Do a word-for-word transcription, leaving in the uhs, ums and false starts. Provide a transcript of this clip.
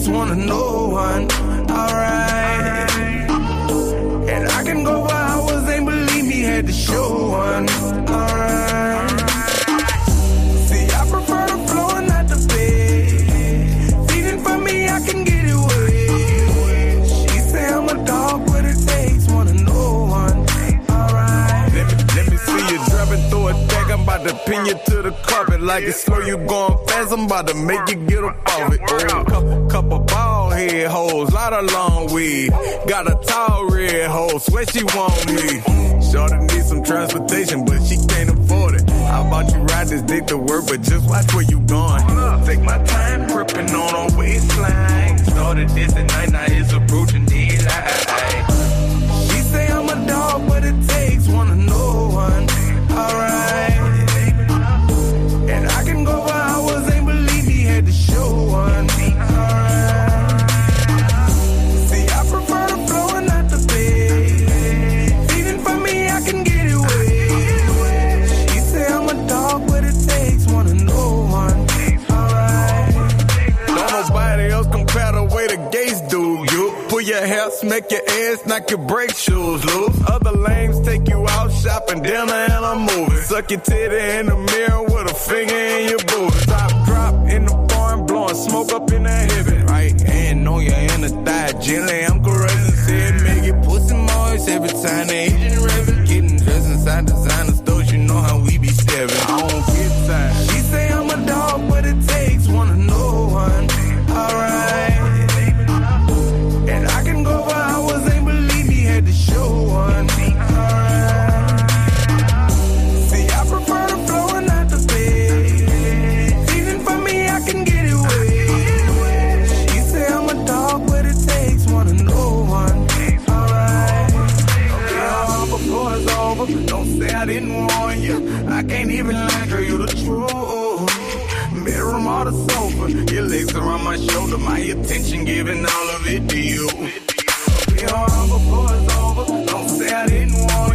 takes one to know one. Alright. And I can go for hours, ain't believe me, had to show one. Alright. See, I prefer the flow and not the bed. Feeding for me, I can get it wet. She say I'm a dog, but it takes one to know one. Alright. Let me, let me see you driving through a deck. I'm about to pin you to the carpet. Like it's slow, you going fast. I'm about to make you get up off it. Oh, couple, couple bald head hoes, lot of long weed. Got a tall red hoe, swear she want me. Shorty need some transportation, but she can't afford it. How about you ride this dick to work, but just watch where you going. Take my time, gripping on her waistline. Started this at night, now it's approaching daylight. She say I'm a dog, but it takes one to know one. Alright. And I can go for hours, ain't believe me, had to show one. Alright. See, I prefer the flow and not the bed. Even for me, I can get it wet. She say I'm a dog, but it takes one to know one. Alright. Don't nobody else compare the way the gates do you. Pull your hair, smack your ass, knock your brake shoes loose. Other lames take you out shopping, dinner and a movie. Suck your titty in the mirror with a finger in your booty. Top drop in the barn, blowing smoke up in the hip. Right hand on your inner thigh, gently I'm caressing. Said make it pussy moist every time the agent revving. Getting dressed inside designer stores, you know how we be stepping. I don't get time. She say I'm a dog, but it takes one to know one. Alright. And I can go for hours, ain't believe me, had to show one. Alright. See, I prefer the flow and not the bed. Even for me, I can get it wet. She say I'm a dog, but it takes one to know one. Alright. Okay, before it's over, don't say I didn't warn you. I can't even lie, girl, you the truth. Bedroom or the sofa, your legs around my shoulder, my attention giving all of it to you. Be hard before it's over, don't say I didn't want